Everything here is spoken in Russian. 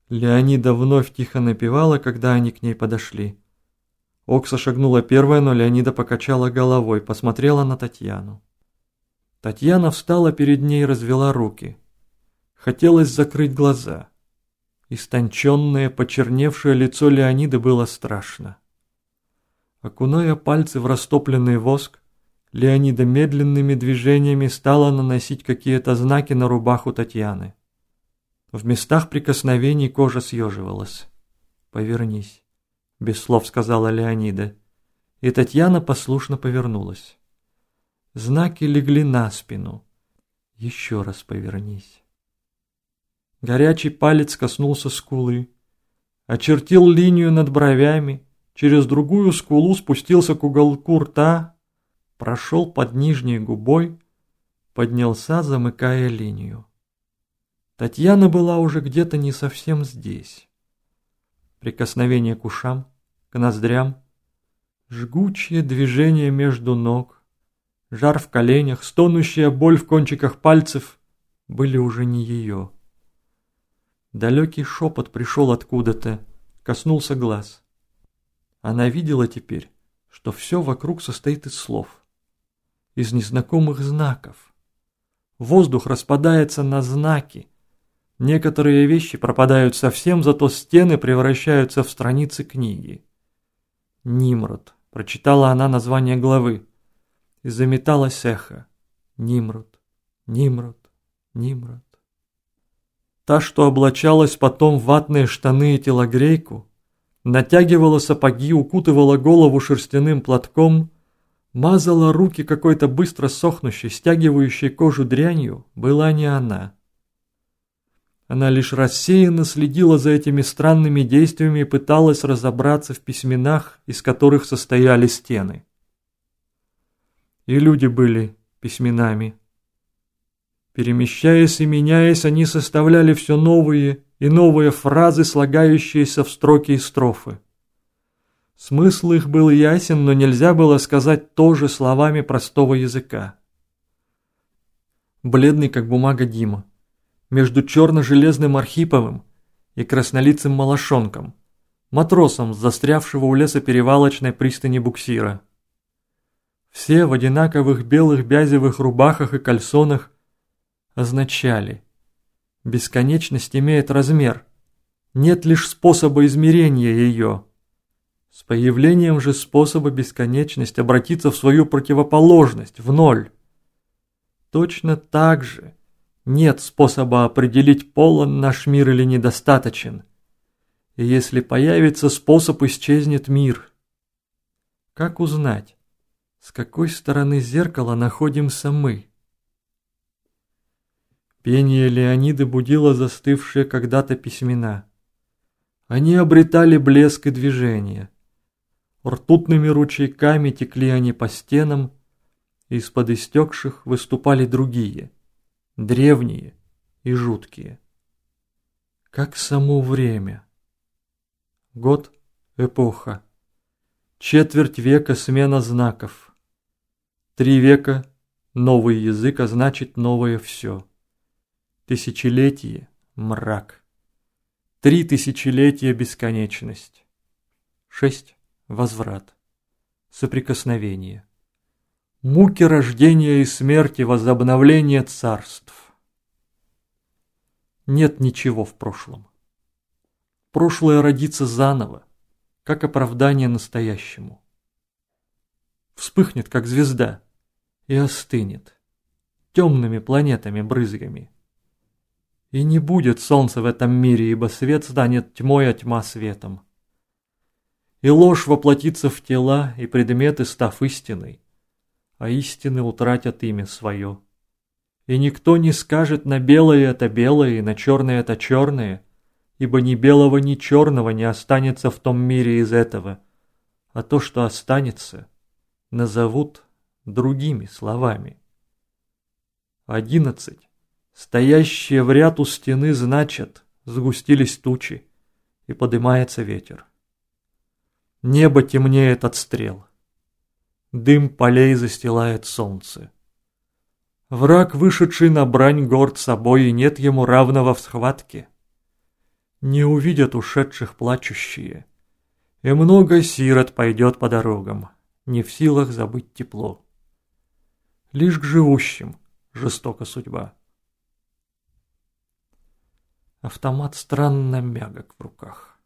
Леонида вновь тихо напевала, когда они к ней подошли. Окса шагнула первая, но Леонида покачала головой, посмотрела на Татьяну. Татьяна встала перед ней и развела руки. Хотелось закрыть глаза. Истонченное, почерневшее лицо Леониды было страшно. Окуная пальцы в растопленный воск, Леонида медленными движениями стала наносить какие-то знаки на рубаху Татьяны. В местах прикосновений кожа съеживалась. «Повернись», — без слов сказала Леонида, и Татьяна послушно повернулась. Знаки легли на спину. «Еще раз повернись». Горячий палец коснулся скулы, очертил линию над бровями, через другую скулу спустился к уголку рта, прошел под нижней губой, поднялся, замыкая линию. Татьяна была уже где-то не совсем здесь. Прикосновение к ушам, к ноздрям, жгучее движение между ног, жар в коленях, стонущая боль в кончиках пальцев были уже не ее. Далекий шепот пришел откуда-то, коснулся глаз. Она видела теперь, что все вокруг состоит из слов, из незнакомых знаков. Воздух распадается на знаки. Некоторые вещи пропадают совсем, зато стены превращаются в страницы книги. «Нимрод», — прочитала она название главы, и заметалось эхо. «Нимрод, Нимрод, Нимрод». Та, что облачалась потом в ватные штаны и телогрейку, натягивала сапоги, укутывала голову шерстяным платком, мазала руки какой-то быстро сохнущей, стягивающей кожу дрянью, была не она. Она лишь рассеянно следила за этими странными действиями и пыталась разобраться в письменах, из которых состояли стены. И люди были письменами. Перемещаясь и меняясь, они составляли все новые и новые фразы, слагающиеся в строки и строфы. Смысл их был ясен, но нельзя было сказать тоже словами простого языка. Бледный, как бумага, Дима, между черно-железным Архиповым и краснолицым Малашонком, матросом, застрявшего у лесоперевалочной пристани буксира. Все в одинаковых белых бязевых рубахах и кальсонах означали: бесконечность имеет размер, нет лишь способа измерения ее. С появлением же способа бесконечность обратится в свою противоположность, в ноль. Точно так же нет способа определить, полон наш мир или недостаточен. И если появится способ, исчезнет мир. Как узнать, с какой стороны зеркала находимся мы? Пение Леониды будило застывшие когда-то письмена. Они обретали блеск и движение. Ртутными ручейками текли они по стенам, и из-под истекших выступали другие, древние и жуткие. Как само время. Год — эпоха. Четверть века — смена знаков. 3 века — новый язык, а значит новое все. Тысячелетие — мрак. 3 тысячелетия — бесконечность. 6 — возврат. Соприкосновение. Муки рождения и смерти, возобновление царств. Нет ничего в прошлом. Прошлое родится заново, как оправдание настоящему. Вспыхнет, как звезда, и остынет, темными планетами-брызгами. И не будет солнца в этом мире, ибо свет станет тьмой, а тьма светом. И ложь воплотится в тела, и предметы, став истиной, а истины утратят имя свое. И никто не скажет: на белое это белое, и на черное это черное, ибо ни белого, ни черного не останется в том мире из этого, а то, что останется, назовут другими словами. 11. Стоящие в ряд у стены значат: сгустились тучи, и подымается ветер. Небо темнеет от стрел. Дым полей застилает солнце. Враг, вышедший на брань, горд собой, и нет ему равного в схватке. Не увидят ушедших плачущие, и много сирот пойдет по дорогам, не в силах забыть тепло. Лишь к живущим жестока судьба. Автомат странно мягок в руках.